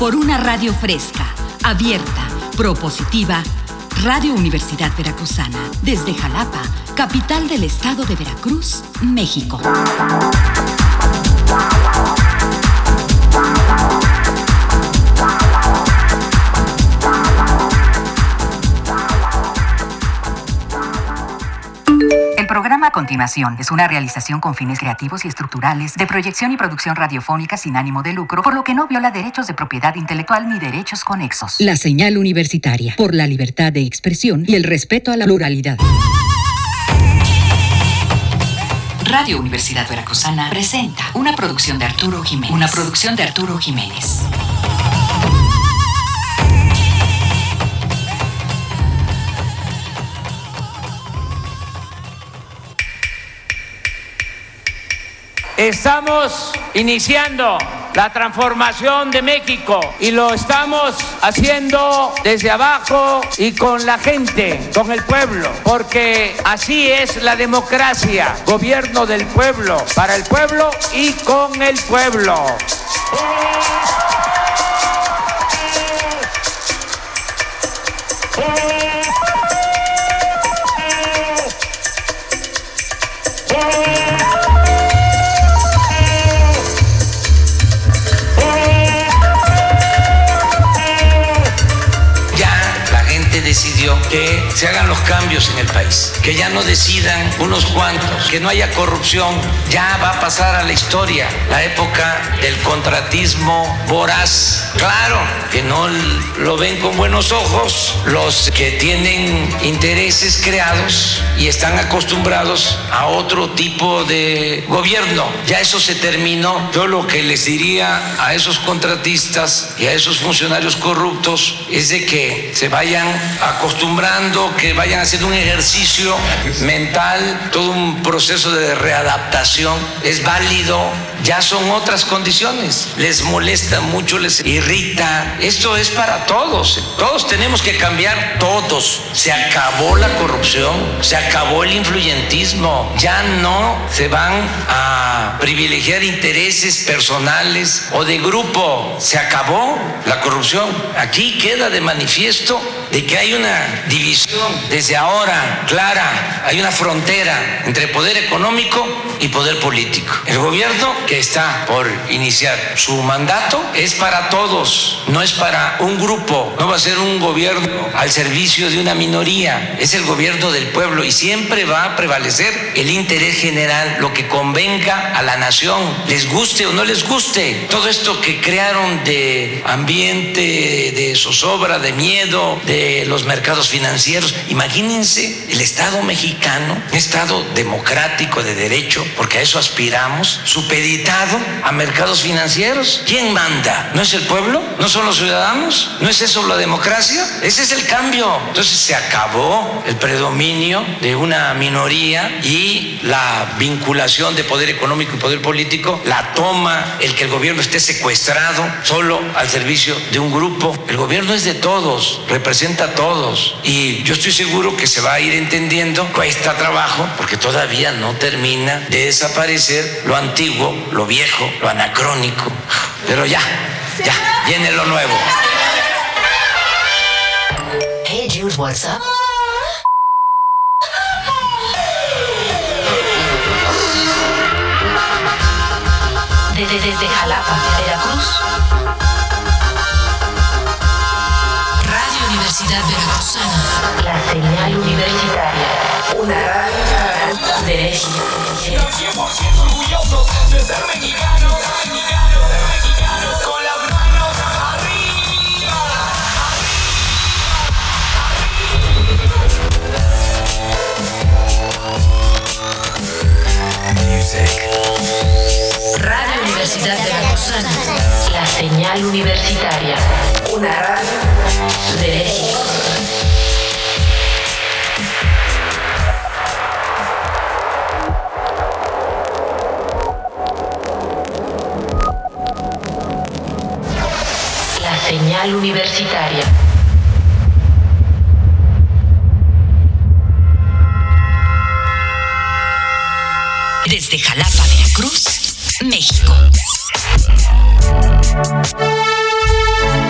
Por una radio fresca, abierta, propositiva. Radio Universidad Veracruzana, desde Jalapa, capital del estado de Veracruz, México. El programa a continuación es una realización con fines creativos y estructurales de proyección y producción radiofónica sin ánimo de lucro, por lo que no viola derechos de propiedad intelectual ni derechos conexos. La señal universitaria, por la libertad de expresión y el respeto a la pluralidad. Radio Universidad Veracruzana presenta una producción de Arturo Jiménez. Estamos iniciando la transformación de México y lo estamos haciendo desde abajo y con la gente, con el pueblo, porque así es la democracia, gobierno del pueblo, para el pueblo y con el pueblo. Decidió que se hagan los cambios en el país, que ya no decidan unos cuantos, que no haya corrupción. Ya va a pasar a la historia la época del contratismo voraz. Claro que no lo ven con buenos ojos los que tienen intereses creados y están acostumbrados a otro tipo de gobierno. Ya eso se terminó. Yo lo que les diría a esos contratistas y a esos funcionarios corruptos es de que se vayan acostumbrando, que vayan haciendo un ejercicio mental, todo un proceso de readaptación. Es válido, ya son otras condiciones. Les molesta mucho, les irrita. Esto es para todos. Todos tenemos que cambiar, todos. Se acabó la corrupción, se acabó el influyentismo. Ya no se van a privilegiar intereses personales o de grupo. Se acabó la corrupción. Aquí queda de manifiesto de que hay una división desde ahora clara, hay una frontera entre poder económico y poder político. El gobierno que está por iniciar su mandato es para todos, no es para un grupo, no va a ser un gobierno al servicio de una minoría, es el gobierno del pueblo y siempre va a prevalecer el interés general, lo que convenga a la nación, les guste o no les guste. Todo esto que crearon de ambiente, de zozobra, de miedo, de los mercados financieros. Imagínense el Estado mexicano, un Estado democrático de derecho, porque a eso aspiramos, supeditado a mercados financieros. ¿Quién manda? ¿No es el pueblo? ¿No son los ciudadanos? ¿No es eso la democracia? Ese es el cambio. Entonces se acabó el predominio de una minoría y la vinculación de poder económico y poder político la toma el que el gobierno esté secuestrado solo al servicio de un grupo. El gobierno es de todos, representa a todos y yo estoy seguro que se va a ir entendiendo. Cuesta trabajo porque todavía no termina de desaparecer lo antiguo, lo viejo, lo anacrónico, pero ya viene lo nuevo. Hey Jude, what's up? Desde Jalapa, Veracruz. Radio Universidad Veracruzana. La señal universitaria. Una radio de México. 100% orgullosos de ser mexicanos. Con las manos arriba. Music. Radio Universidad Veracruzana. La señal universitaria. Una radio de México. La señal universitaria. Desde Jalapa, Veracruz, México.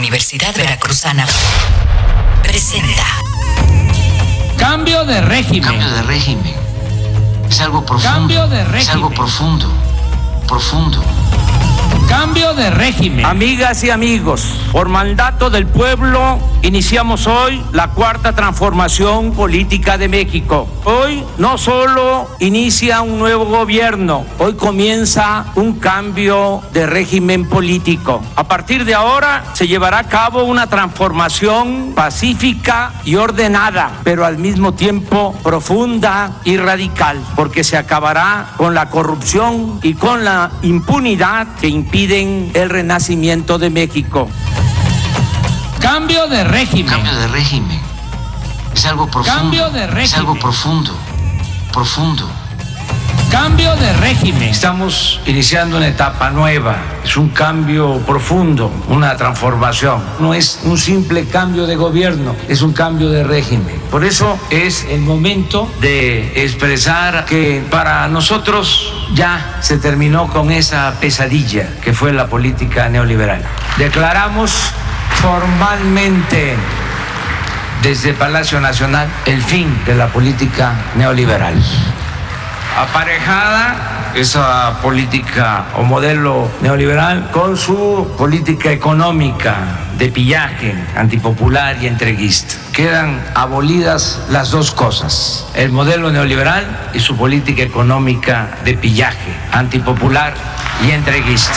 Universidad Veracruzana presenta Cambio de régimen. Cambio de régimen. Es algo profundo. Cambio de régimen. Es algo profundo. Profundo. Cambio de régimen. Amigas y amigos, por mandato del pueblo, iniciamos hoy la cuarta transformación política de México. Hoy no solo inicia un nuevo gobierno, hoy comienza un cambio de régimen político. A partir de ahora se llevará a cabo una transformación pacífica y ordenada, pero al mismo tiempo profunda y radical, porque se acabará con la corrupción y con la impunidad que impiden el renacimiento de México. Cambio de régimen. Cambio de régimen. Es algo profundo. Cambio de régimen. Es algo profundo. Profundo. Cambio de régimen. Estamos iniciando una etapa nueva. Es un cambio profundo, una transformación. No es un simple cambio de gobierno, es un cambio de régimen. Por eso es el momento de expresar que para nosotros ya se terminó con esa pesadilla que fue la política neoliberal. Declaramos formalmente desde Palacio Nacional el fin de la política neoliberal. Aparejada esa política o modelo neoliberal con su política económica de pillaje, antipopular y entreguista. Quedan abolidas las dos cosas, el modelo neoliberal y su política económica de pillaje, antipopular y entreguista.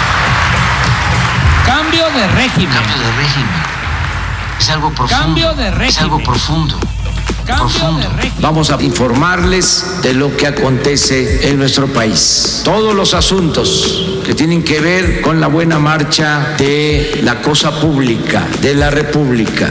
Cambio de régimen. Cambio de régimen. Es algo profundo. Cambio de régimen. Es algo profundo. Cambio de régimen. Vamos a informarles de lo que acontece en nuestro país. Todos los asuntos que tienen que ver con la buena marcha de la cosa pública, de la República.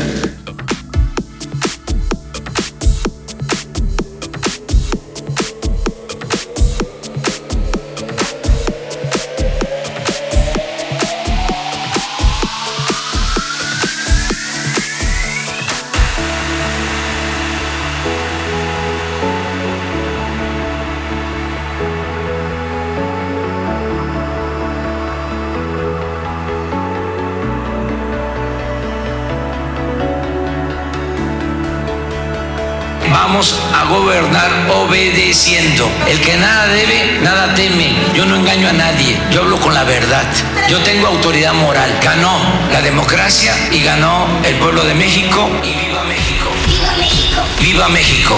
Vamos a gobernar obedeciendo. El que nada debe, nada teme. Yo no engaño a nadie, yo hablo con la verdad. Yo tengo autoridad moral. Ganó la democracia y ganó el pueblo de México. Y viva México. ¡Viva México! ¡Viva México!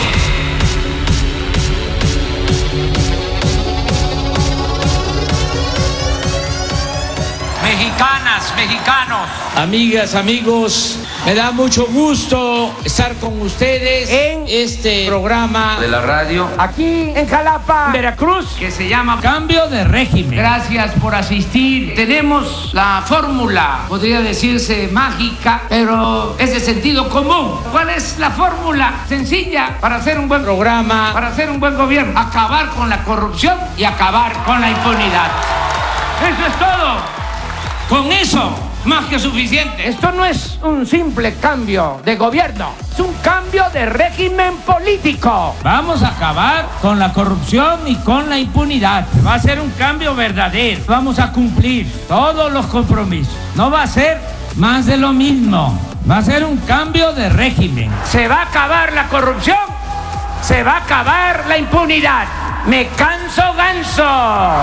Mexicanas, mexicanos, amigas, amigos, me da mucho gusto estar con ustedes en este programa De la radio. aquí en Jalapa, Veracruz, que se llama Cambio de régimen. Gracias por asistir. Tenemos la fórmula, podría decirse mágica, pero es de sentido común. ¿Cuál es la fórmula sencilla para hacer un buen programa, para hacer un buen gobierno? Acabar con la corrupción y acabar con la impunidad. Eso es todo. Con eso, más que suficiente. Esto no es un simple cambio de gobierno, es un cambio de régimen político. Vamos a acabar con la corrupción y con la impunidad. Va a ser un cambio verdadero. Vamos a cumplir todos los compromisos. No va a ser más de lo mismo. Va a ser un cambio de régimen. Se va a acabar la corrupción, se va a acabar la impunidad. Me canso ganso.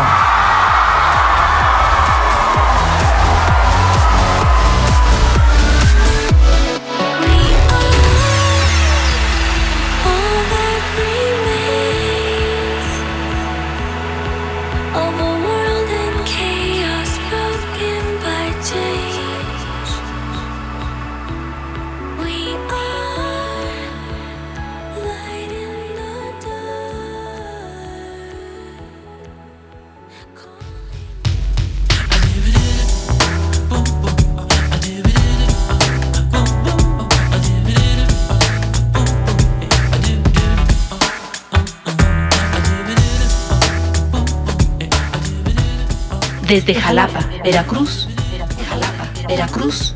Desde Jalapa, Veracruz. Jalapa, Veracruz.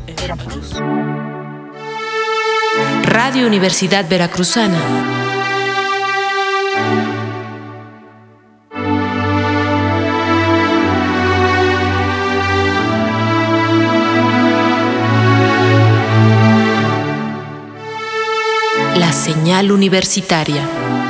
Radio Universidad Veracruzana. señal universitaria.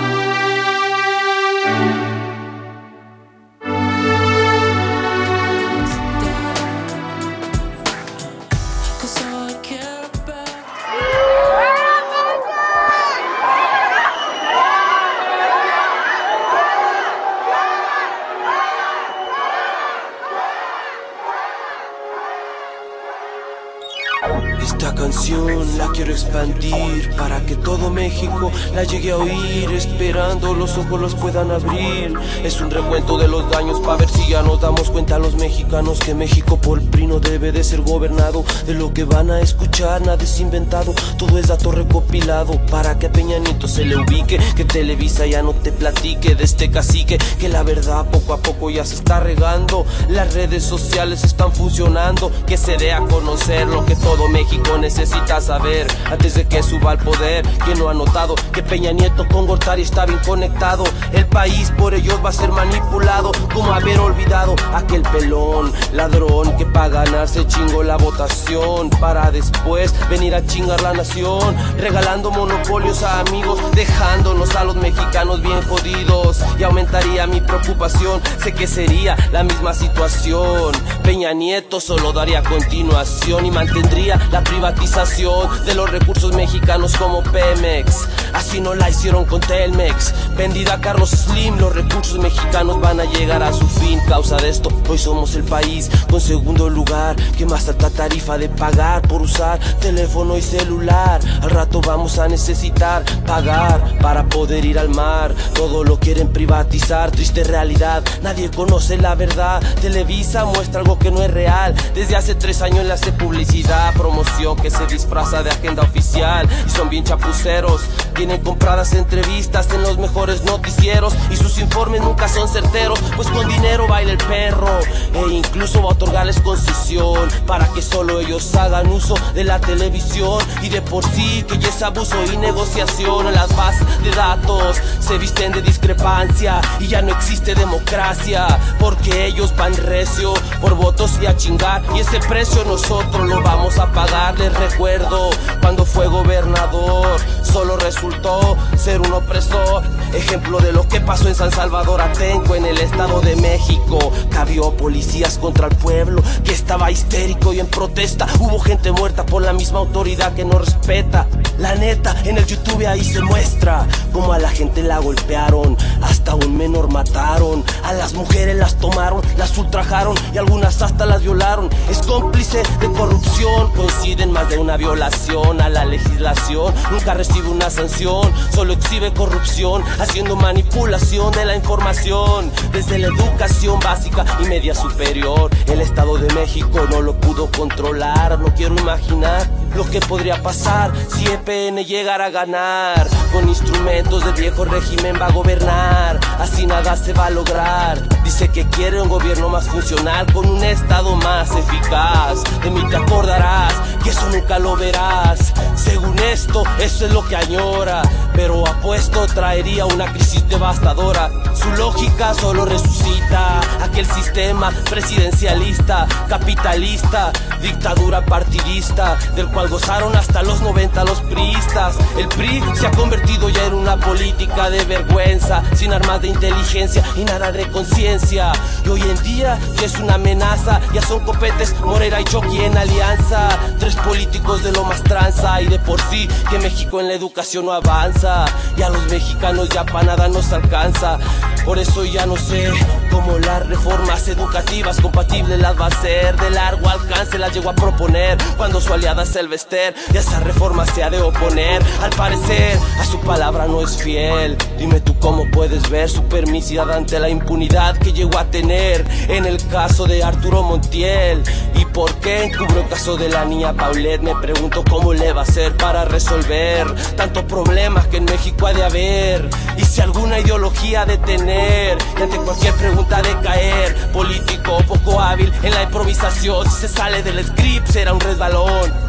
Esta canción la quiero expandir para que todo México la llegue a oír, esperando los ojos los puedan abrir. Es un recuento de los daños para ver si ya nos damos cuenta los mexicanos que México por PRI no debe de ser gobernado. De lo que van a escuchar nada es inventado, todo es dato recopilado para que a Peña Nieto se le ubique, que Televisa ya no te platique de este cacique, que la verdad poco a poco ya se está regando. Las redes sociales están funcionando, que se dé a conocer lo que todo México necesita saber antes de que suba al poder. ¿Quién no ha notado que Peña Nieto con Gortari está bien conectado? El país por ellos va a ser manipulado, como haber olvidado aquel pelón ladrón que para ganarse chingó la votación para después venir a chingar la nación, regalando monopolios a amigos, dejándonos a los mexicanos bien jodidos. Y aumentaría mi preocupación, sé que sería la misma situación. Peña Nieto solo daría continuación y mantendría la privatización de los recursos mexicanos como Pemex. Así no la hicieron con Telmex, vendida a Carlos Slim. Los recursos mexicanos van a llegar a su fin. Causa de esto, hoy somos el país con segundo lugar que más alta tarifa de pagar por usar teléfono y celular. Al rato vamos a necesitar pagar para poder ir al mar. Todo lo quieren privatizar, triste realidad, nadie conoce la verdad. Televisa muestra algo que no es real. Desde hace 3 años le hace publicidad, promoción que se disfraza de agenda oficial. Y son bien chapuceros, tienen compradas entrevistas en los mejores noticieros y sus informes nunca son certeros, pues con dinero baila el perro. E incluso va a otorgarles concesión para que solo ellos hagan uso de la televisión. Y de por sí que ya es abuso y negociación. En las bases de datos se visten de discrepancia y ya no existe democracia, porque ellos van recio por votos y a chingar, y ese precio nosotros lo vamos a pagar. Les recuerdo cuando fue gobernador, solo resultó ser un opresor. Ejemplo de lo que pasó en San Salvador Atenco, en el Estado de México. Cabió policías contra el pueblo que estaba histérico y en protesta. Hubo gente muerta por la misma autoridad que no respeta. La neta, en el YouTube ahí se muestra cómo a la gente la golpearon, hasta un menor mataron. A las mujeres las tomaron, las ultrajaron y algunas hasta las violaron. Es cómplice de corrupción, coinciden más de una violación a la legislación. Nunca recibe una sanción, solo exhibe corrupción, haciendo manipulación de la información. Desde la educación básica y media superior, el Estado de México no lo pudo controlar. No quiero imaginar lo que podría pasar si EPN llegara a ganar. Con instrumentos del viejo régimen va a gobernar, así nada se va a lograr. Dice que quiere un gobierno más funcional, con un Estado más eficaz. De mí te acordarás, que eso nunca lo verás. Según esto, eso es lo que añora, pero apuesto traería una crisis devastadora. Su lógica solo resucita aquel sistema presidencialista, capitalista, dictadura partidista, del cual gozaron hasta los 90 los priistas. El PRI se ha convertido ya en una política de vergüenza, sin armas de inteligencia y nada de conciencia. Y hoy en día ya es una amenaza, ya son copetes, Morera y Chucky en alianza. 3 políticos de lo más tranza, y de por sí que México en la educación no avanza. Y a los mexicanos ya para nada nos alcanza. Por eso ya no sé cómo las reformas educativas compatibles las va a hacer. De largo alcance las llegó a proponer cuando su aliada es el Bester, y a esa reforma se ha de oponer. Al parecer a su palabra no es fiel. Dime tú cómo puedes ver su permisidad ante la impunidad que llegó a tener en el caso de Arturo Montiel. ¿Y por qué encubrió el caso de la niña Paulette? Me pregunto cómo le va a hacer para resolver tantos problemas que en México ha de haber. Y si alguna ideología ha de tener, y ante cualquier pregunta de caer. Político poco hábil en la improvisación, si se sale del script será un resbalón.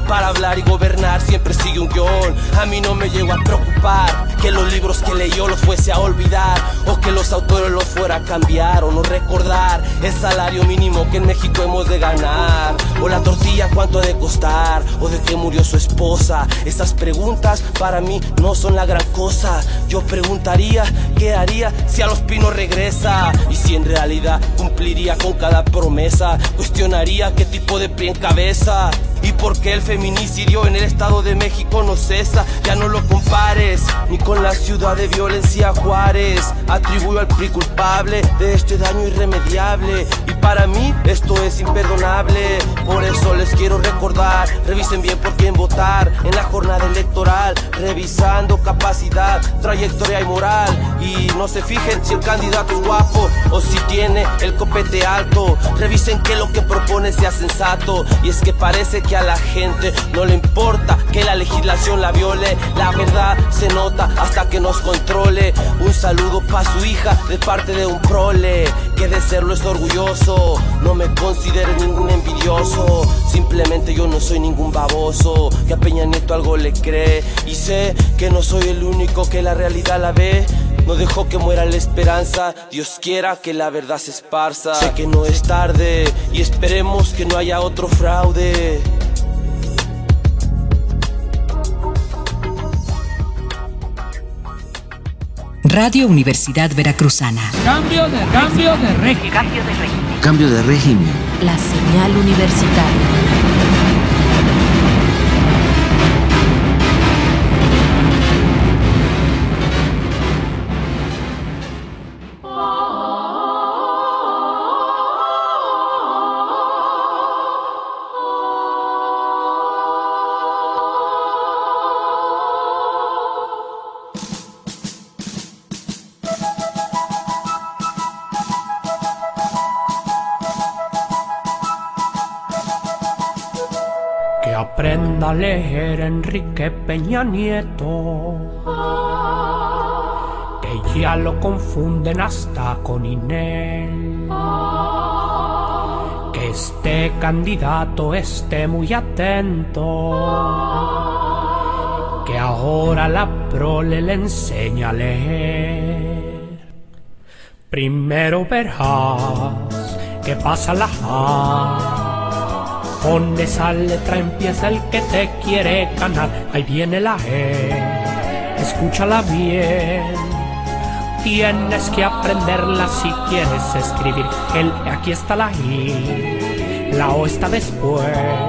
para hablar y gobernar siempre sigue un guión. A mí no me llegó a preocupar que los libros que leyó los fuese a olvidar, o que los autores los fuera a cambiar o no recordar el salario mínimo que en México hemos de ganar, o la tortilla cuánto ha de costar, o de qué murió su esposa. Esas preguntas para mí no son la gran cosa. Yo preguntaría qué haría si a Los Pinos regresa, y si en realidad cumpliría con cada promesa. Cuestionaría qué tipo de PRI encabeza, y por qué el feminicidio en el Estado de México no cesa. Ya no lo compares ni con la ciudad de violencia Juárez. Atribuyo al PRI culpable de este daño irremediable, y para mí esto es imperdonable. Por eso les quiero recordar, revisen bien por quién votar en la jornada electoral, revisando capacidad, trayectoria y moral. Y no se fijen si el candidato es guapo o si tiene el copete alto. Revisen que lo que propone sea sensato. Y es que parece que a la gente no le importa que la legislación la viole. La verdad se nota hasta que nos controle. Un saludo pa' su hija de parte de un prole que de serlo es orgulloso. No me considero ningún envidioso, simplemente yo no soy ningún baboso que a Peña Nieto algo le cree. Y sé que no soy el único que la realidad la ve. No dejo que muera la esperanza, Dios quiera que la verdad se esparza. Sé que no es tarde y esperemos que no haya otro fraude. Radio Universidad Veracruzana. Cambio de régimen. Cambio de régimen. La señal universitaria. Aprenda a leer Enrique Peña Nieto, que ya lo confunden hasta con Inel. Que este candidato esté muy atento, que ahora la prole le enseña a leer. Primero verás que pasa la A. Con esa letra empieza el que te quiere ganar. Ahí viene la E, escúchala bien. Tienes que aprenderla si quieres escribir. Aquí está la I, la O está después.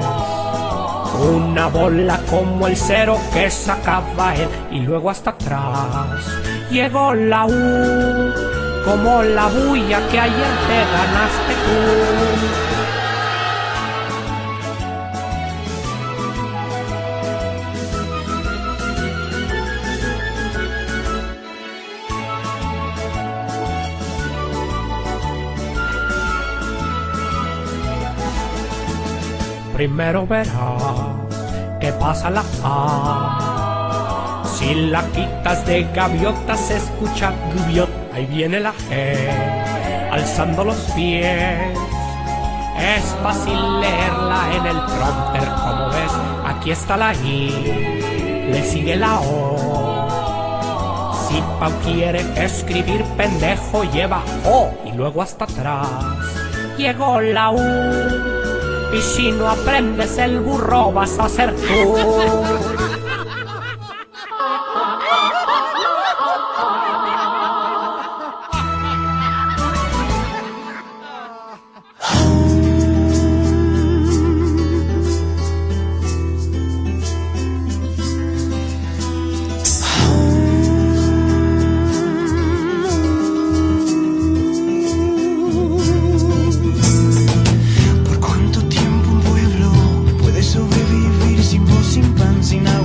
Una bola como el cero que sacaba él. Y luego hasta atrás llegó la U, como la bulla que ayer te ganaste tú. Primero verás que pasa la A. Si la quitas de gaviota se escucha gubiot. Ahí viene la G, alzando los pies. Es fácil leerla en el prompter, como ves. Aquí está la I, le sigue la O. Si Pau quiere escribir pendejo, lleva O. Y luego hasta atrás llegó la U. Y si no aprendes el burro vas a ser tú. Sin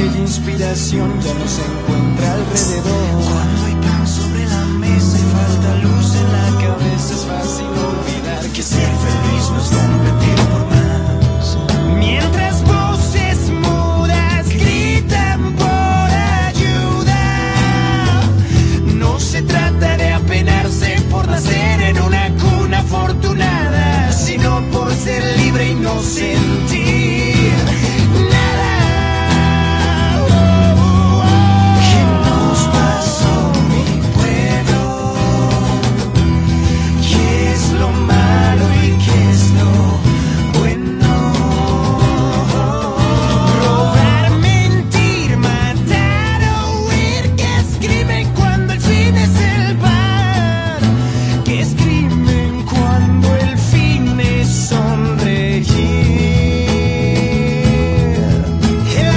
aquella inspiración ya no se encuentra alrededor. Cuando hay pan sobre la mesa y falta luz en la cabeza, es fácil olvidar que ser feliz no es competir por más. Mientras voces mudas gritan por ayuda, no se trata de apenarse por nacer en una cuna afortunada, sino por ser libre y no sentir nada. ¿Qué nos pasó, mi pueblo? ¿Qué es lo malo y qué es lo bueno? Robar, mentir, matar o huir, ¿qué es crimen cuando el fin es el pan? ¿Qué es crimen cuando el fin es sonreír? El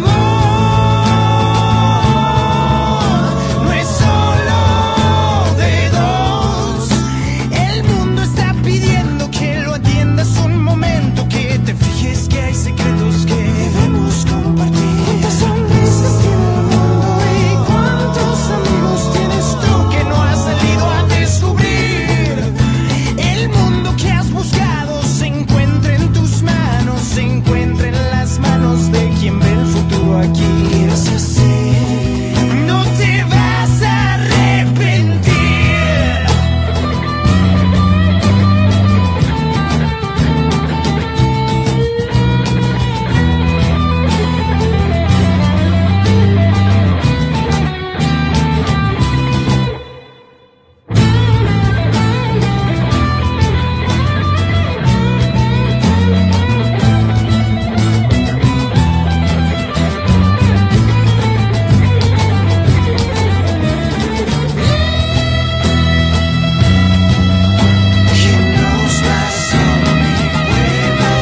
amor no es solo de dos. El mundo está pidiendo que lo atiendas un momento, que te fijes que hay secretos que debemos compartir. ¿Cuántas sonrisas tiene el mundo y cuántos amigos tienes tú que no has salido a descubrir? El mundo que has buscado se encuentra en tus manos, se encuentra en las manos de quien ve el futuro aquí. Es así, no te vas a arrepentir. ¿Qué nos pasó, mi pueblo?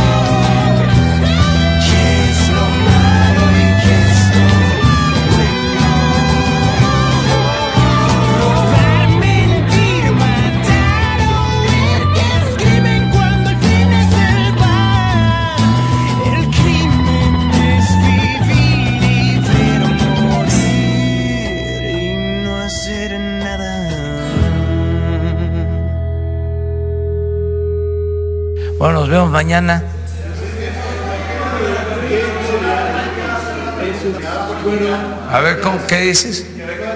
¿Qué es lo malo y qué es lo bueno? Robar, mentir, matar o huir, ¿qué es crimen cuando el fin es el pan? El crimen es vivir y ver morir y no hacer nada. Bueno, nos vemos mañana. A ver, ¿qué dices?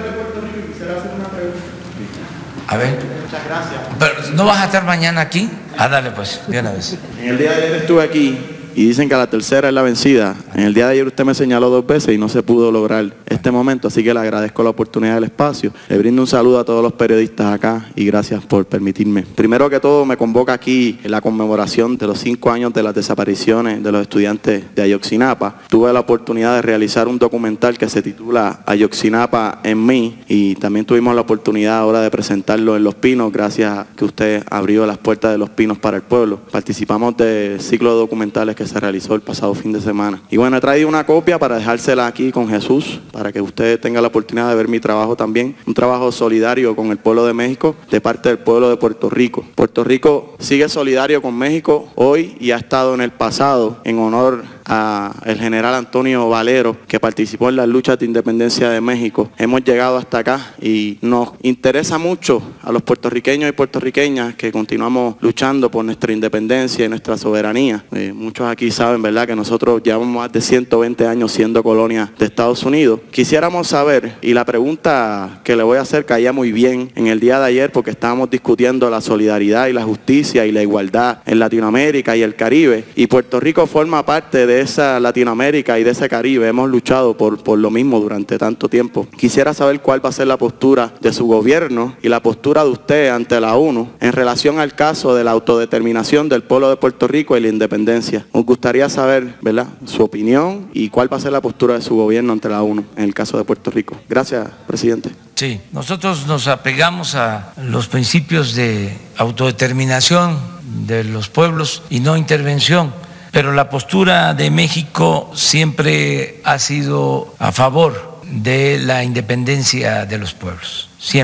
A ver. Muchas gracias. Pero, ¿no vas a estar mañana aquí? Dale pues, de una vez. En el día de ayer estuve aquí y dicen que la tercera es la vencida. En el día de ayer usted me señaló 2 veces y no se pudo lograr este momento, así que le agradezco la oportunidad del espacio. Le brindo un saludo a todos los periodistas acá y gracias por permitirme. Primero que todo, me convoca aquí en la conmemoración de los 5 años de las desapariciones de los estudiantes de Ayotzinapa. Tuve la oportunidad de realizar un documental que se titula Ayotzinapa en mí y también tuvimos la oportunidad ahora de presentarlo en Los Pinos, gracias a que usted abrió las puertas de Los Pinos para el pueblo. Participamos del ciclo de documentales que se realizó el pasado fin de semana. Y bueno, he traído una copia para dejársela aquí con Jesús, para que usted tenga la oportunidad de ver mi trabajo también. Un trabajo solidario con el pueblo de México, de parte del pueblo de Puerto Rico. Puerto Rico sigue solidario con México hoy y ha estado en el pasado en honor a el general Antonio Valero, que participó en las luchas de independencia de México. Hemos llegado hasta acá y nos interesa mucho a los puertorriqueños y puertorriqueñas que continuamos luchando por nuestra independencia y nuestra soberanía. Muchos aquí saben, ¿verdad?, que nosotros llevamos más de 120 años siendo colonia de Estados Unidos. Quisiéramos saber, y la pregunta que le voy a hacer caía muy bien en el día de ayer porque estábamos discutiendo la solidaridad y la justicia y la igualdad en Latinoamérica y el Caribe, y Puerto Rico forma parte de esa Latinoamérica y de ese Caribe. Hemos luchado por lo mismo durante tanto tiempo. Quisiera saber cuál va a ser la postura de su gobierno y la postura de usted ante la ONU en relación al caso de la autodeterminación del pueblo de Puerto Rico y la independencia. Nos gustaría saber, ¿verdad?, su opinión y cuál va a ser la postura de su gobierno ante la ONU en el caso de Puerto Rico. Gracias, presidente. Sí, nosotros nos apegamos a los principios de autodeterminación de los pueblos y no intervención, pero la postura de México siempre ha sido a favor de la independencia de los pueblos, siempre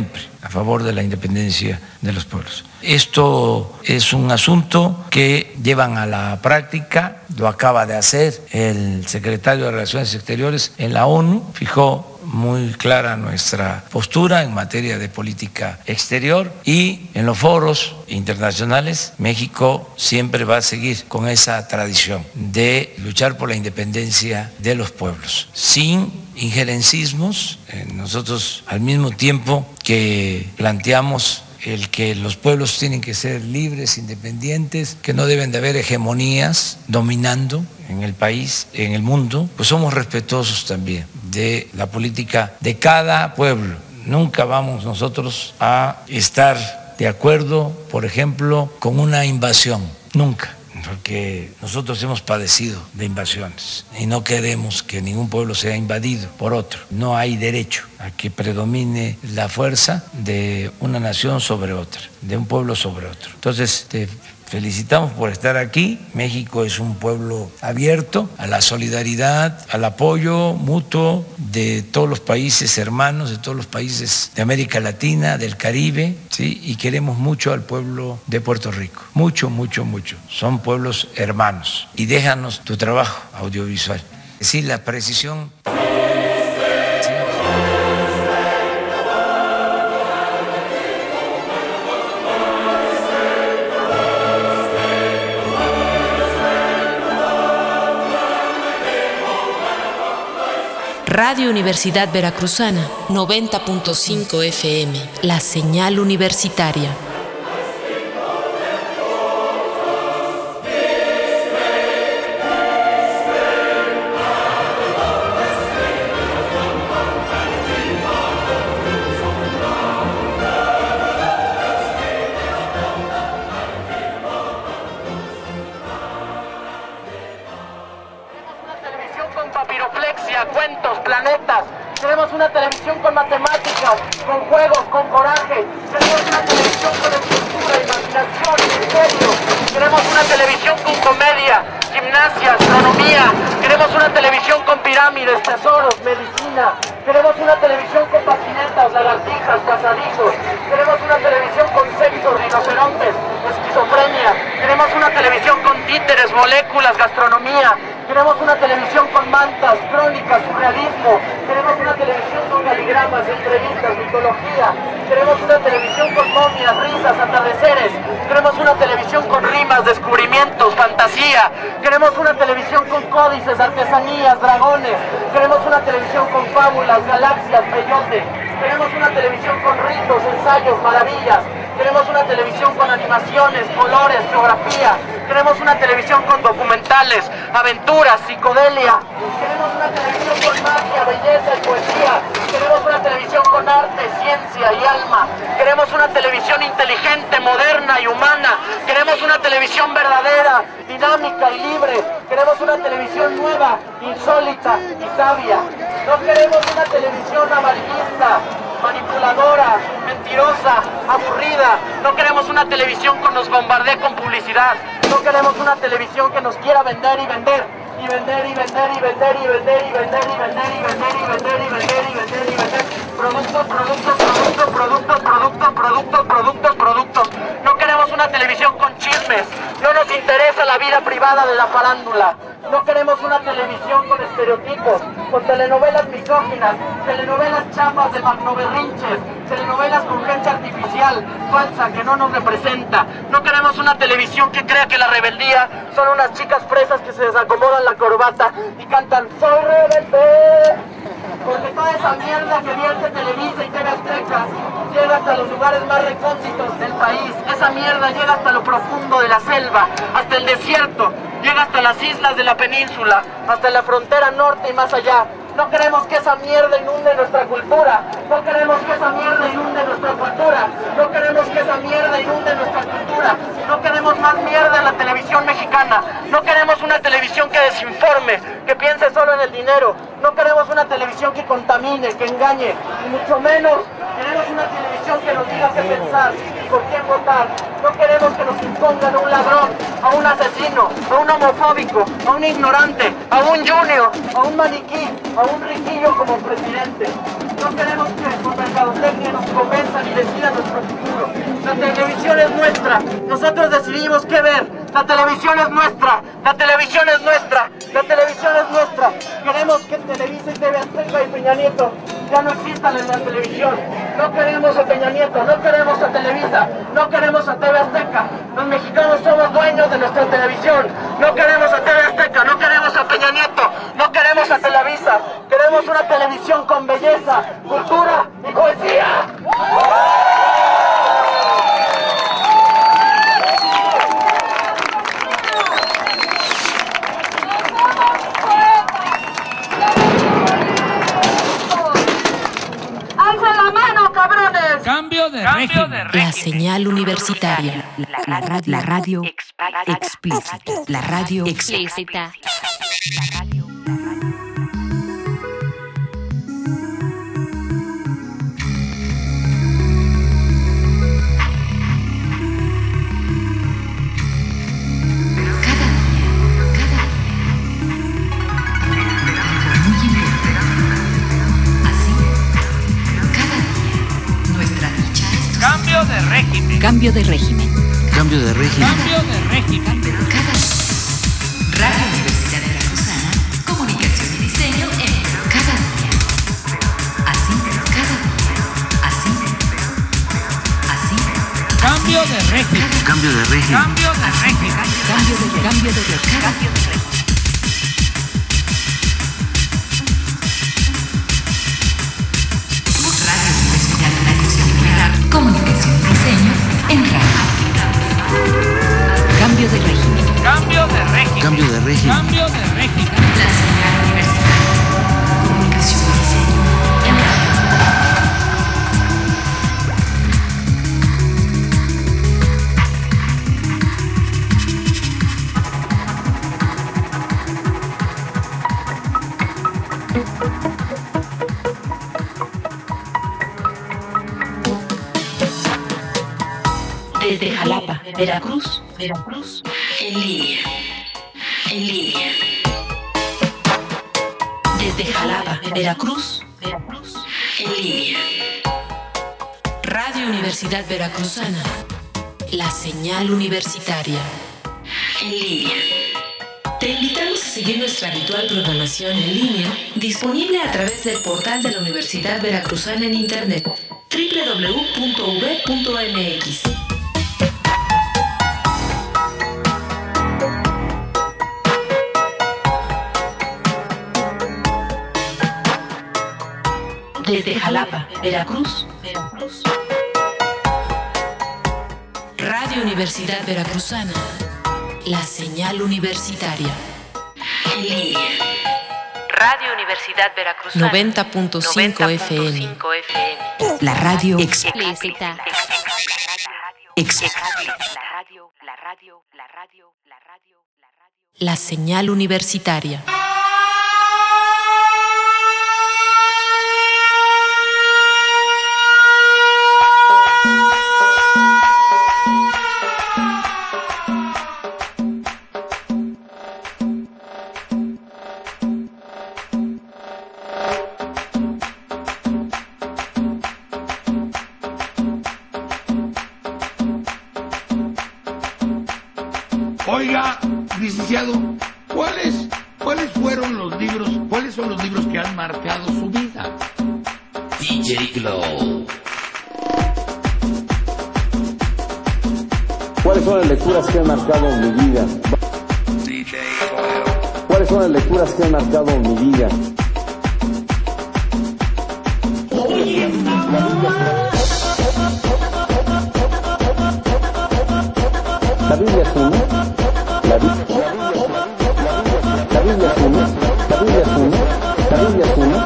a favor de la independencia de los pueblos. Esto es un asunto que llevan a la práctica, lo acaba de hacer el secretario de Relaciones Exteriores en la ONU, fijó muy clara nuestra postura en materia de política exterior y en los foros internacionales México siempre va a seguir con esa tradición de luchar por la independencia de los pueblos, sin injerencismos. Nosotros al mismo tiempo que planteamos el que los pueblos tienen que ser libres, independientes, que no deben de haber hegemonías dominando en el país, en el mundo, pues somos respetuosos también de la política de cada pueblo. Nunca vamos nosotros a estar de acuerdo, por ejemplo, con una invasión, nunca. Porque nosotros hemos padecido de invasiones y no queremos que ningún pueblo sea invadido por otro. No hay derecho a que predomine la fuerza de una nación sobre otra, de un pueblo sobre otro. Entonces, te felicitamos por estar aquí. México es un pueblo abierto a la solidaridad, al apoyo mutuo de todos los países hermanos, de todos los países de América Latina, del Caribe, ¿sí? Y queremos mucho al pueblo de Puerto Rico. Mucho, mucho, mucho. Son pueblos hermanos. Y déjanos tu trabajo audiovisual. Sí, la precisión. Radio Universidad Veracruzana, 90.5 FM, la señal universitaria. Cuentos, planetas. Queremos una televisión con matemáticas, con juegos, con coraje. Queremos una televisión con estructura, imaginación, misterio. Queremos una televisión con comedia, gimnasia, astronomía. Queremos una televisión con pirámides, tesoros, medicina. Queremos una televisión con patinetas, lagartijas, pasadizos. Queremos una televisión con sexo, rinocerontes, esquizofrenia. Queremos una televisión con títeres, moléculas, gastronomía. Queremos una televisión con mantas, crónicas, surrealismo. Queremos una televisión con caligramas, entrevistas, mitología. Queremos una televisión con momias, risas, atardeceres. Queremos una televisión con rimas, descubrimientos, fantasía. Queremos una televisión con códices, artesanías, dragones. Queremos una televisión con fábulas, galaxias, peyote. Queremos una televisión con ritos, ensayos, maravillas. Queremos una televisión con animaciones, colores, geografía. Queremos una televisión con documentales, aventuras, psicodelia. Queremos una televisión con magia, belleza y poesía. Queremos una televisión con arte, ciencia y alma. Queremos una televisión inteligente, moderna y humana. Queremos una televisión verdadera, dinámica y libre. Queremos una televisión nueva, insólita y sabia. No queremos una televisión amarillista, manipuladora, mentirosa, aburrida. No queremos una televisión que nos bombardee con publicidad. No queremos una televisión que nos quiera vender y vender. Y vender y vender y vender y vender y vender y vender y vender y vender y vender y vender y vender. Productos, productos, productos, productos, productos, productos, productos, productos. No queremos una televisión con chismes. No nos interesa la vida privada de la farándula. No queremos una televisión con estereotipos, con telenovelas misóginas, telenovelas chafas de magnoberrinches, telenovelas con gente artificial, falsa, que no nos representa. No queremos una televisión que crea que la rebeldía son unas chicas fresas que se desacomodan la corbata y cantan "Soy rebelde". Porque toda esa mierda que vierte Televisa y TV Azteca llega hasta los lugares más recónditos del país. Esa mierda llega hasta lo profundo de la selva, hasta el desierto, llega hasta las islas de la península, hasta la frontera norte y más allá. No queremos que esa mierda inunde nuestra cultura. No queremos que esa mierda inunde nuestra cultura. No queremos que esa mierda inunde nuestra cultura. No queremos más mierda en la televisión mexicana. No queremos una televisión que desinforme, que piense solo en el dinero. No queremos una televisión que contamine, que engañe. Y mucho menos queremos una televisión que nos diga qué pensar. por quién votar. No queremos que nos impongan a un ladrón, a un asesino, a un homofóbico, a un ignorante, a un junior, a un maniquí, a un riquillo como presidente. No queremos que por mercadotecnia nos convenzan y decidan nuestro futuro. La televisión es nuestra. Nosotros decidimos qué ver. La televisión es nuestra. La televisión es nuestra. La televisión es nuestra. Queremos que Televisa y TV Azteca y Peña Nieto ya no existan en la televisión. No queremos a Peña Nieto, no queremos a Televisa, no queremos a TV Azteca. Los mexicanos somos dueños de nuestra televisión. No queremos a TV Azteca, no queremos a Peña Nieto, no queremos a Televisa. Queremos una televisión con belleza, cultura y poesía. Cambio de régimen. La señal universitaria. La radio explícita. La radio explícita. Cambio de régimen. Cambio de régimen. Cambio de régimen. Cambio de régimen. Cada Radio Universidad Veracruzana, comunicación y diseño en cada día. Así, cada día. Así. Así. Cambio de régimen. Cambio de régimen. Cambio de régimen. Cambio de régimen. Cambio de régimen. Comunicación y diseño en radio. Cambio de régimen. Cambio de régimen. Cambio de régimen. Cambio de régimen. La señal universitaria. Comunicación y diseño en radio. Desde Jalapa, Veracruz, en línea. Desde Jalapa, Veracruz, en línea. Radio Universidad Veracruzana, la señal universitaria, en línea. Te invitamos a seguir nuestra habitual programación en línea, disponible a través del portal de la Universidad Veracruzana en internet, www.uv.mx. Desde Jalapa, Veracruz. Radio Universidad Veracruzana, la señal universitaria. En línea. Radio Universidad Veracruzana 90.5 FM. La radio explícita. La señal universitaria. Oiga, licenciado, ¿cuáles fueron los libros, cuáles son los libros que han marcado su vida? DJ Glow. ¿Cuáles son las lecturas que han marcado mi vida? DJ Glow. ¿Cuáles son las lecturas que han marcado mi vida? La Biblia es uno. La Biblia es uno. La Biblia es uno. La Biblia es uno. La Biblia es uno.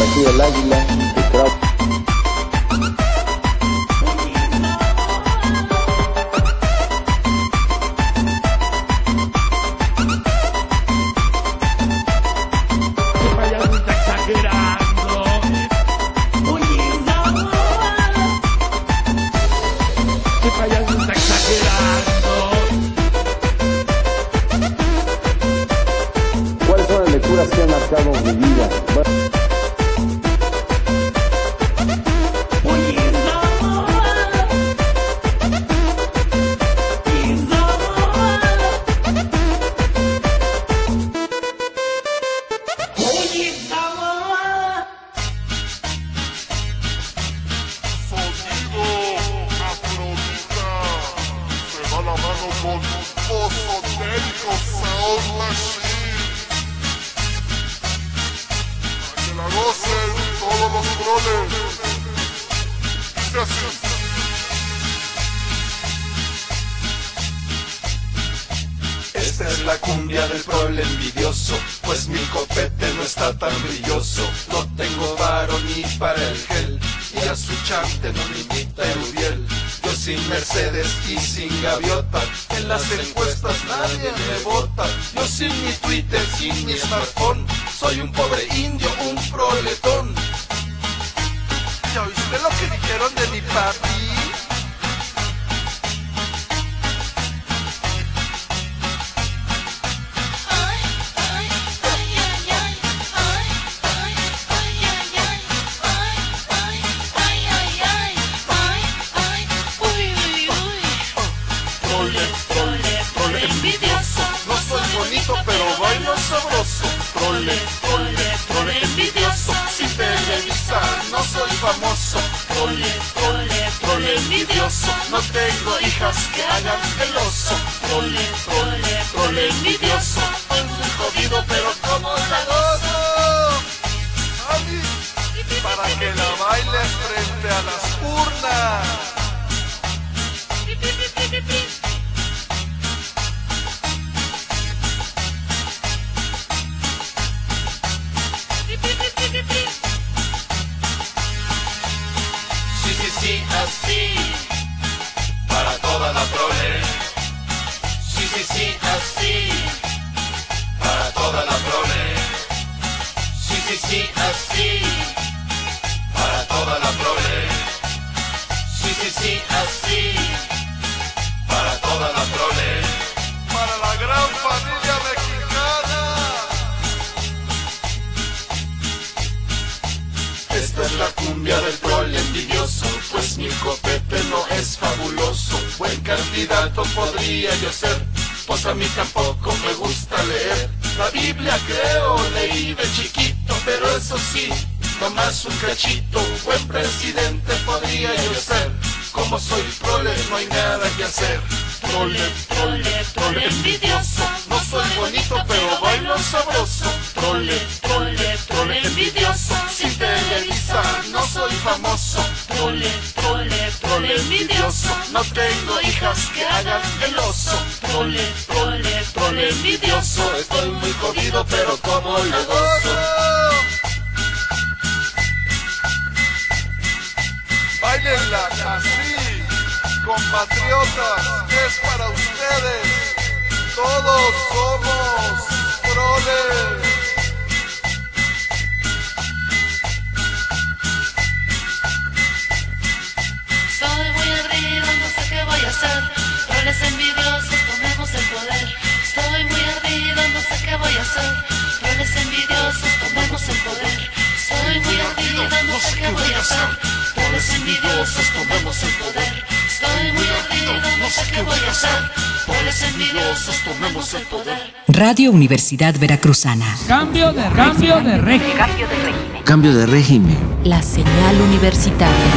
aquí el águila, el trapo. Que han marcado mi vida. Esta es la cumbia del pueblo envidioso, pues mi copete no está tan brilloso. No tengo varo ni para el gel, y a su chante no me imita el Uriel. Yo sin Mercedes y sin gaviota, en las encuestas nadie me vota. Yo sin mi Twitter, sin mi smartphone, soy un pobre indio, un proletón. ¿Ya oíste lo que dijeron de mi papi? Pero bailo sabroso, trole envidioso. Sin Televisa no soy famoso, trole envidioso. No tengo hijas que hagan el oso, trole envidioso. Estoy muy jodido pero como la gozo, Ani, para que la bailes frente a las urnas. Sí, así, para toda la prole. Sí, así, para toda la prole. Sí, así, para toda la prole. Sí, así, para toda la prole. Para la gran familia mexicana. Esta es la cumbia del prole envidioso, pues mi copete no es fabuloso. Buen candidato podría yo ser, pues a mí tampoco me gusta leer. La Biblia creo leí de chiquito, pero eso sí, nomás un cachito. Buen presidente podría yo ser, como soy prole no hay nada que hacer. Trole envidioso, no soy bonito pero bailo sabroso. Trole envidioso, sin Televisa no soy famoso. Trole envidioso, no tengo hijas que hagan el oso. Trole envidioso, estoy muy jodido pero como la gozo. Bailenla así, compatriotas, es para ustedes. Todos somos proles. Estoy muy ardido, no sé qué voy a hacer. Troles envidiosos, tomemos el poder. Estoy muy ardido, no sé qué voy a hacer. Troles envidiosos, tomemos el poder. Estoy muy ardido, no sé qué voy a hacer. Troles envidiosos, tomemos el poder. Estoy muy ardido, no sé qué voy a hacer. Troles envidiosos, tomemos el poder. Radio Universidad Veracruzana. Cambio de régimen. Cambio de régimen. La señal universitaria.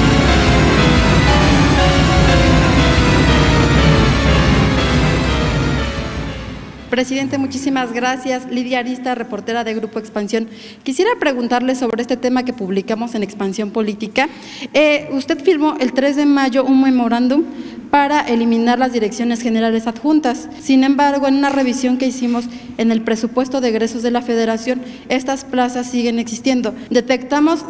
Presidente, muchísimas gracias. Lidia Arista, reportera de Grupo Expansión. Quisiera preguntarle sobre este tema que publicamos en Expansión Política. Usted firmó el 3 de mayo un memorándum para eliminar las direcciones generales adjuntas. Sin embargo, en una revisión que hicimos en el presupuesto de egresos de la Federación, estas plazas siguen existiendo. Detectamos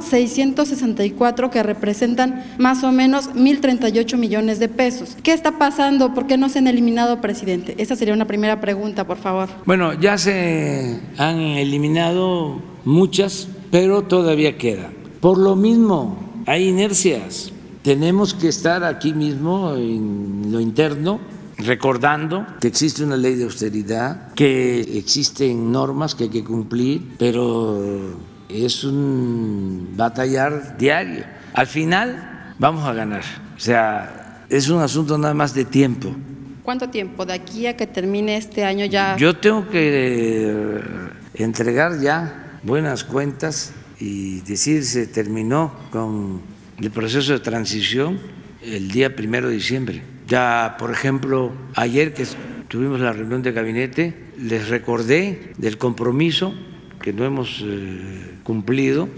664 que representan más o menos 1,038 millones de pesos. ¿Qué está pasando? ¿Por qué no se han eliminado, presidente? Esa sería una primera pregunta, por favor. Bueno, ya se han eliminado muchas, pero todavía quedan. Por lo mismo, hay inercias. Tenemos que estar aquí mismo en lo interno recordando que existe una ley de austeridad, que existen normas que hay que cumplir, pero es un batallar diario. Al final vamos a ganar. O sea, es un asunto nada más de tiempo. ¿Cuánto tiempo? ¿De aquí a que termine este año ya? Yo tengo que entregar ya buenas cuentas y decir se terminó con el proceso de transición el día 1 de diciembre. Ya, por ejemplo, ayer que tuvimos la reunión de gabinete, les recordé del compromiso que no hemos cumplido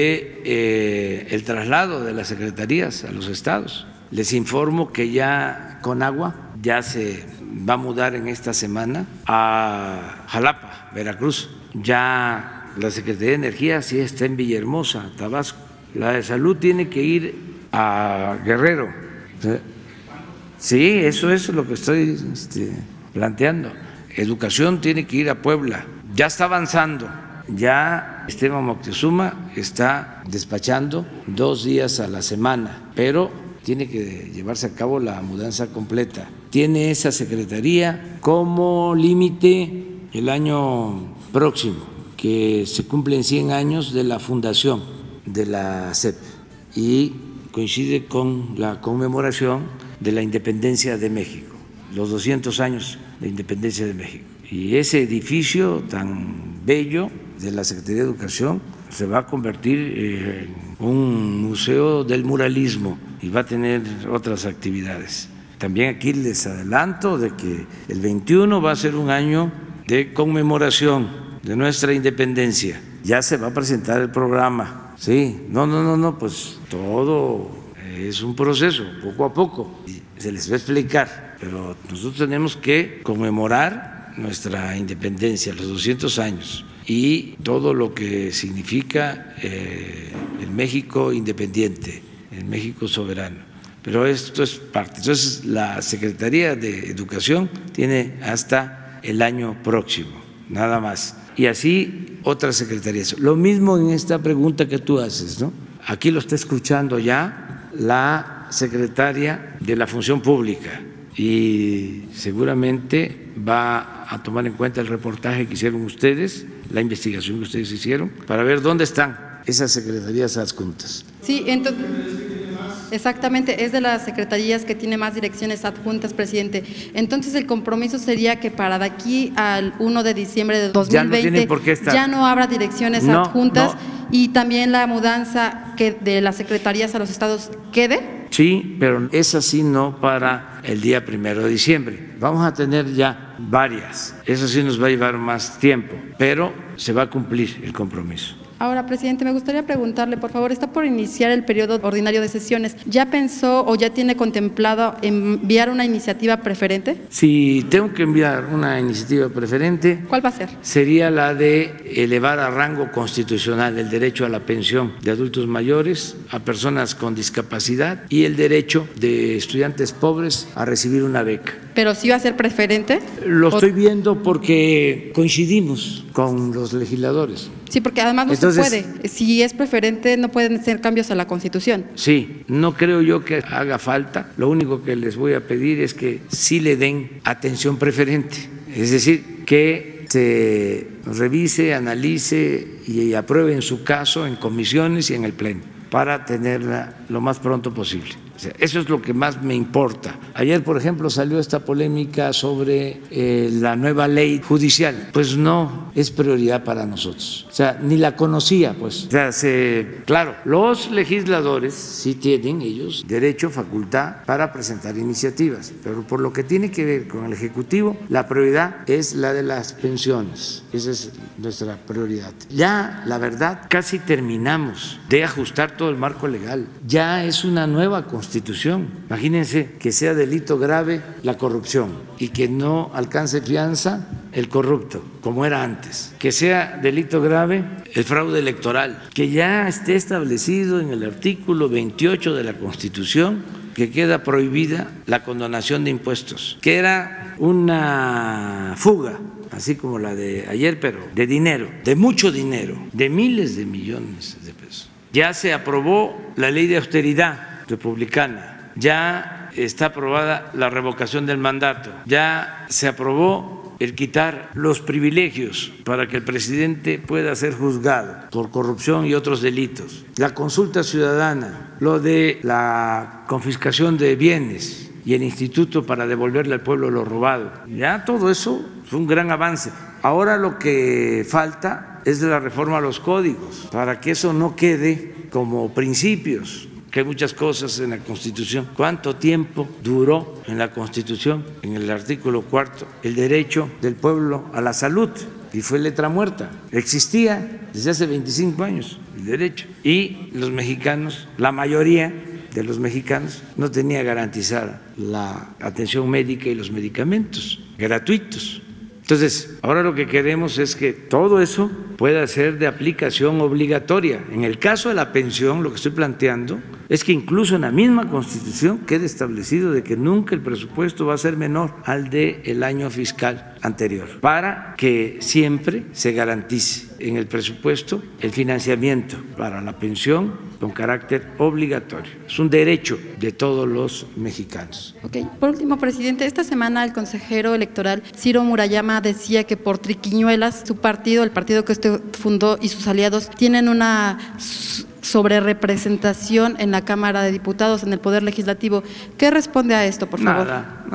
de el traslado de las secretarías a los estados. Les informo que ya Conagua ya se va a mudar en esta semana a Jalapa, Veracruz. Ya la Secretaría de Energía sí está en Villahermosa, Tabasco. La de Salud tiene que ir a Guerrero. Sí, eso es lo que estoy planteando. Educación tiene que ir a Puebla. Ya está avanzando. Ya Esteban Moctezuma está despachando 2 días a la semana, pero tiene que llevarse a cabo la mudanza completa. Tiene esa secretaría como límite el año próximo, que se cumplen 100 años de la fundación de la SEP y coincide con la conmemoración de la independencia de México, los 200 años de independencia de México. Y ese edificio tan bello de la Secretaría de Educación se va a convertir en un museo del muralismo y va a tener otras actividades. También aquí les adelanto de que el 21 va a ser un año de conmemoración de nuestra independencia. Ya se va a presentar el programa. Sí, no, pues todo es un proceso, poco a poco, y se les va a explicar, pero nosotros tenemos que conmemorar nuestra independencia, los 200 años, y todo lo que significa el México independiente, el México soberano. Pero esto es parte. Entonces, la Secretaría de Educación tiene hasta el año próximo, nada más. Y así otras secretarías. Lo mismo en esta pregunta que tú haces, ¿no? Aquí lo está escuchando ya la secretaria de la Función Pública y seguramente va a tomar en cuenta el reportaje que hicieron ustedes, la investigación que ustedes hicieron, para ver dónde están esas secretarías adjuntas. Sí, entonces, exactamente, es de las secretarías que tiene más direcciones adjuntas, presidente. Entonces, el compromiso sería que para de aquí al 1 de diciembre de 2020 ya no habrá direcciones adjuntas y también la mudanza que de las secretarías a los estados quede. Sí, pero es así no para el día 1 de diciembre. Vamos a tener ya varias. Eso sí nos va a llevar más tiempo, pero se va a cumplir el compromiso. Ahora, presidente, me gustaría preguntarle, por favor, está por iniciar el periodo ordinario de sesiones. ¿Ya pensó o ya tiene contemplado enviar una iniciativa preferente? Si tengo que enviar una iniciativa preferente, ¿cuál va a ser? Sería la de elevar a rango constitucional el derecho a la pensión de adultos mayores, a personas con discapacidad y el derecho de estudiantes pobres a recibir una beca. ¿Pero sí va a ser preferente? Lo estoy viendo porque coincidimos con los legisladores. Sí, porque además no se puede. Si es preferente, no pueden hacer cambios a la Constitución. Sí, no creo yo que haga falta. Lo único que les voy a pedir es que sí le den atención preferente. Es decir, que se revise, analice y apruebe en su caso en comisiones y en el Pleno para tenerla lo más pronto posible. O sea, eso es lo que más me importa. Ayer, por ejemplo, salió esta polémica sobre la nueva ley judicial. Pues no es prioridad para nosotros. O sea, ni la conocía, pues. O sea, claro, los legisladores sí tienen ellos derecho, facultad para presentar iniciativas, pero por lo que tiene que ver con el Ejecutivo, la prioridad es la de las pensiones. Esa es nuestra prioridad. Ya, la verdad, casi terminamos de ajustar todo el marco legal. Ya es una nueva Constitución. Imagínense que sea de delito grave la corrupción y que no alcance fianza el corrupto, como era antes. Que sea delito grave el fraude electoral, que ya esté establecido en el artículo 28 de la Constitución que queda prohibida la condonación de impuestos, que era una fuga, así como la de ayer, pero de dinero, de mucho dinero, de miles de millones de pesos. Ya se aprobó la ley de austeridad republicana, ya está aprobada la revocación del mandato, ya se aprobó el quitar los privilegios para que el presidente pueda ser juzgado por corrupción y otros delitos, la consulta ciudadana, lo de la confiscación de bienes y el instituto para devolverle al pueblo lo robado. Ya todo eso es un gran avance. Ahora lo que falta es la reforma a los códigos para que eso no quede como principios, que hay muchas cosas en la Constitución. ¿Cuánto tiempo duró en la Constitución, en el artículo 4, el derecho del pueblo a la salud? Y fue letra muerta. Existía desde hace 25 años el derecho. Y los mexicanos, la mayoría de los mexicanos, no tenía garantizada la atención médica y los medicamentos gratuitos. Entonces, ahora lo que queremos es que todo eso pueda ser de aplicación obligatoria. En el caso de la pensión, lo que estoy planteando es que incluso en la misma Constitución quede establecido de que nunca el presupuesto va a ser menor al del año fiscal anterior, para que siempre se garantice en el presupuesto el financiamiento para la pensión con carácter obligatorio. Es un derecho de todos los mexicanos. Okay. Por último, presidente, esta semana el consejero electoral Ciro Murayama decía que por triquiñuelas su partido, el partido que usted fundó y sus aliados tienen una sobrerepresentación en la Cámara de Diputados, en el Poder Legislativo. ¿Qué responde a esto, por favor? Nada,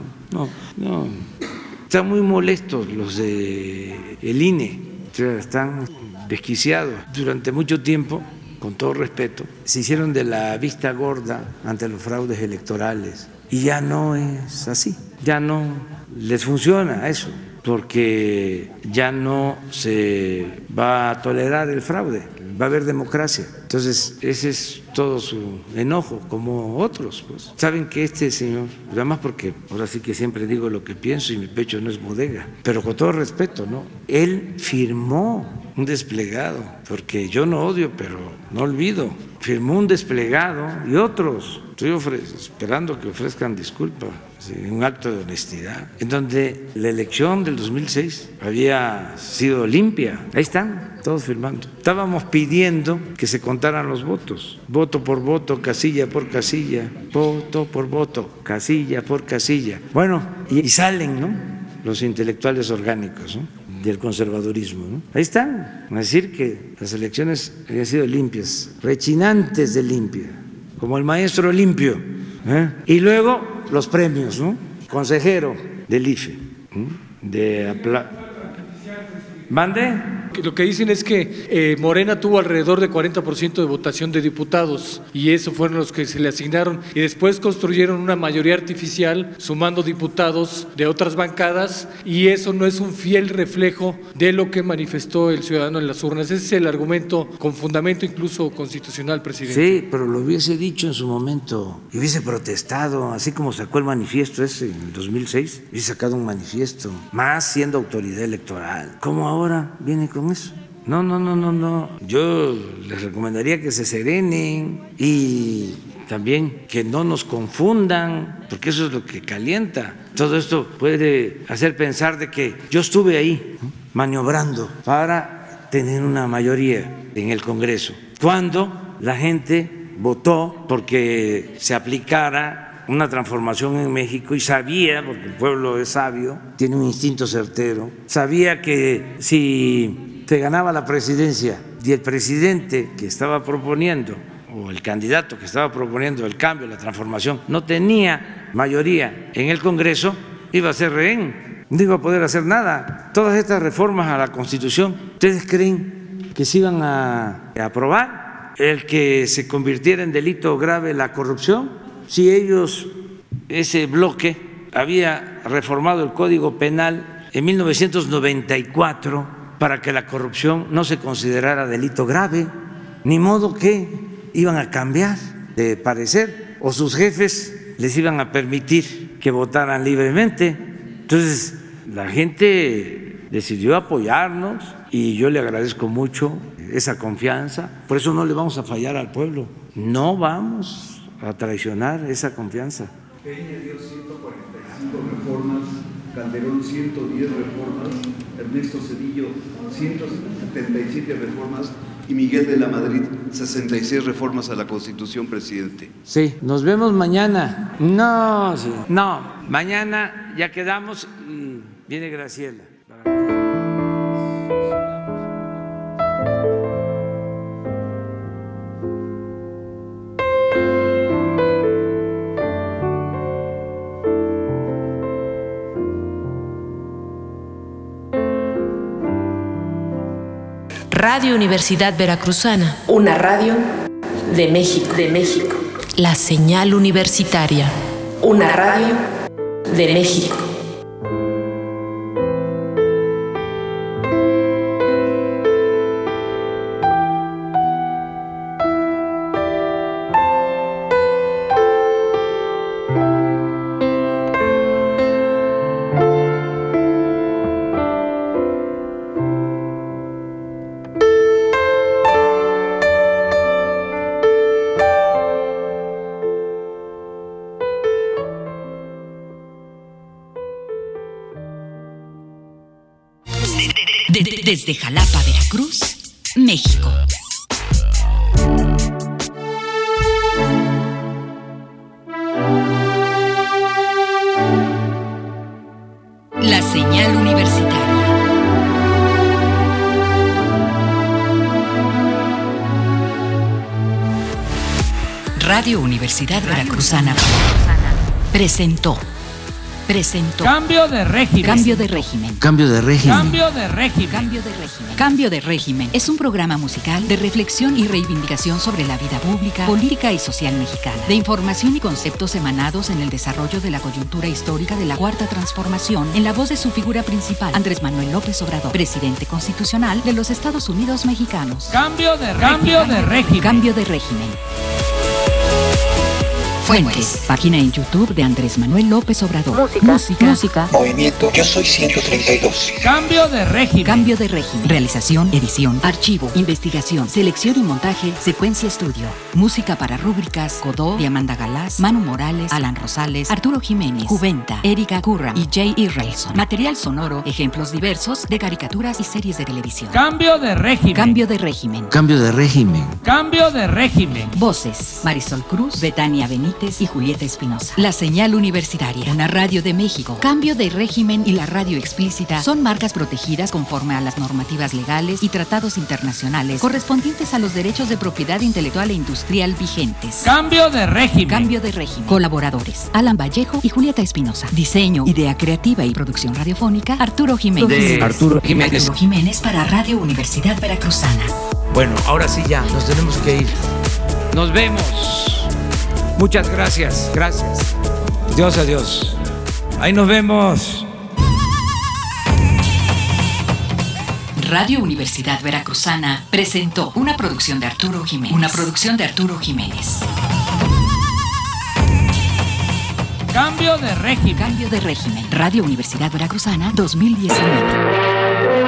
no. Están muy molestos los de el INE, o sea, están desquiciados. Durante mucho tiempo, con todo respeto, se hicieron de la vista gorda ante los fraudes electorales y ya no es así, ya no les funciona eso, porque ya no se va a tolerar el fraude, va a haber democracia. Entonces ese es todo su enojo, como otros, pues. Saben que este señor, además porque ahora sí que siempre digo lo que pienso y mi pecho no es bodega, pero con todo respeto, ¿no? Él firmó un desplegado, porque yo no odio, pero no olvido, firmó un desplegado y otros. Estoy esperando que ofrezcan disculpas, un acto de honestidad, en donde la elección del 2006 había sido limpia. Ahí están, todos firmando. Estábamos pidiendo que se contaran los votos, voto por voto, casilla por casilla, voto por voto, casilla por casilla. Bueno, y salen, ¿no?, los intelectuales orgánicos, ¿no?, del conservadurismo, ¿no? Ahí están, a decir que las elecciones habían sido limpias, rechinantes de limpia, como el maestro limpio, ¿eh? Y luego los premios, ¿no? Consejero del IFE, ¿Mande? Lo que dicen es que Morena tuvo alrededor de 40% de votación de diputados y eso fueron los que se le asignaron y después construyeron una mayoría artificial sumando diputados de otras bancadas y eso no es un fiel reflejo de lo que manifestó el ciudadano en las urnas. Ese es el argumento con fundamento incluso constitucional, presidente. Sí, pero lo hubiese dicho en su momento y hubiese protestado, así como sacó el manifiesto ese en el 2006, hubiese sacado un manifiesto, más siendo autoridad electoral. ¿Cómo ahora viene con eso? No. Yo les recomendaría que se serenen y también que no nos confundan, porque eso es lo que calienta. Todo esto puede hacer pensar de que yo estuve ahí, ¿no?, maniobrando para tener una mayoría en el Congreso, cuando la gente votó porque se aplicara una transformación en México y sabía, porque el pueblo es sabio, tiene un instinto certero, sabía que si se ganaba la presidencia y el presidente que estaba proponiendo o el candidato que estaba proponiendo el cambio, la transformación, no tenía mayoría en el Congreso, iba a ser rehén, no iba a poder hacer nada. Todas estas reformas a la Constitución, ¿ustedes creen que se iban a aprobar? El que se convirtiera en delito grave la corrupción, si ellos, ese bloque, había reformado el Código Penal en 1994 para que la corrupción no se considerara delito grave, ni modo que iban a cambiar de parecer, o sus jefes les iban a permitir que votaran libremente. Entonces, la gente decidió apoyarnos y yo le agradezco mucho esa confianza. Por eso no le vamos a fallar al pueblo. No vamos a traicionar esa confianza. Peña dio 145 reformas, Calderón 110 reformas, Ernesto Zedillo 177 reformas y Miguel de la Madrid 66 reformas a la Constitución, presidente. Sí, nos vemos mañana. No, mañana ya quedamos y viene Graciela. Radio Universidad Veracruzana, una radio de México. La señal universitaria, una radio de México. Desde Jalapa, Veracruz, México. La señal universitaria. Radio Universidad Veracruzana presentó. Cambio de régimen. Cambio de régimen. Cambio de régimen. Cambio de régimen. Cambio de régimen. Cambio de régimen es un programa musical de reflexión y reivindicación sobre la vida pública, política y social mexicana, de información y conceptos emanados en el desarrollo de la coyuntura histórica de la Cuarta Transformación, en la voz de su figura principal, Andrés Manuel López Obrador, presidente constitucional de los Estados Unidos mexicanos. Cambio de régimen. Cambio de régimen. Fuentes. Página en YouTube de Andrés Manuel López Obrador. Música. Movimiento Yo Soy 132. Cambio de régimen. Cambio de régimen. Realización, edición, archivo, investigación, selección y montaje, Secuencia Estudio. Música para rúbricas, Godó, Diamanda Galás, Manu Morales, Alan Rosales, Arturo Jiménez, Juventa, Erika Curran y Jay Israelson. Material sonoro, ejemplos diversos de caricaturas y series de televisión. Cambio de régimen. Cambio de régimen. Cambio de régimen. Cambio de régimen. Voces: Marisol Cruz, Betania Benítez y Julieta Espinosa. La señal universitaria, una radio de México. Cambio de régimen y la radio explícita son marcas protegidas conforme a las normativas legales y tratados internacionales correspondientes a los derechos de propiedad intelectual e industrial vigentes. Cambio de régimen. Cambio de régimen. Colaboradores: Alan Vallejo y Julieta Espinosa. Diseño, idea creativa y producción radiofónica, Arturo Jiménez. Arturo Jiménez. Arturo Jiménez para Radio Universidad Veracruzana. Bueno, ahora sí ya, nos tenemos que ir. Nos vemos. Muchas gracias. Adiós. Ahí nos vemos. Radio Universidad Veracruzana presentó una producción de Arturo Jiménez. Cambio de régimen. Cambio de régimen. Radio Universidad Veracruzana 2019.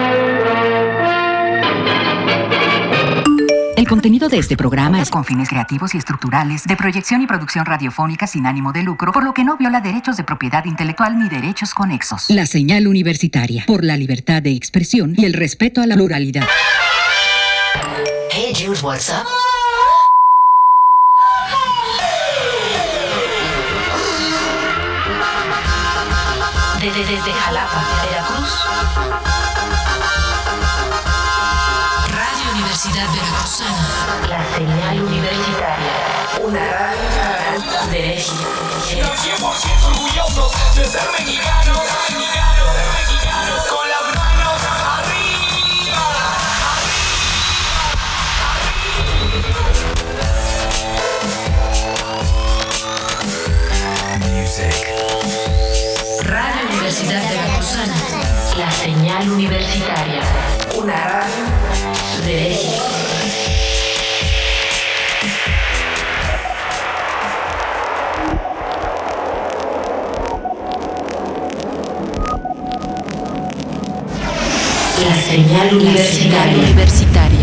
El contenido de este programa es con fines creativos y estructurales, de proyección y producción radiofónica sin ánimo de lucro, por lo que no viola derechos de propiedad intelectual ni derechos conexos. La señal universitaria, por la libertad de expresión y el respeto a la pluralidad. Hey Jude, what's up? Desde Jalapa, Veracruz. Radio Universidad Veracruzana. La señal universitaria. Una radio de México. 100% orgullosos de ser mexicanos. Con las manos arriba. Radio Universidad Veracruzana. La señal universitaria. Una radio de México. La señal universitaria.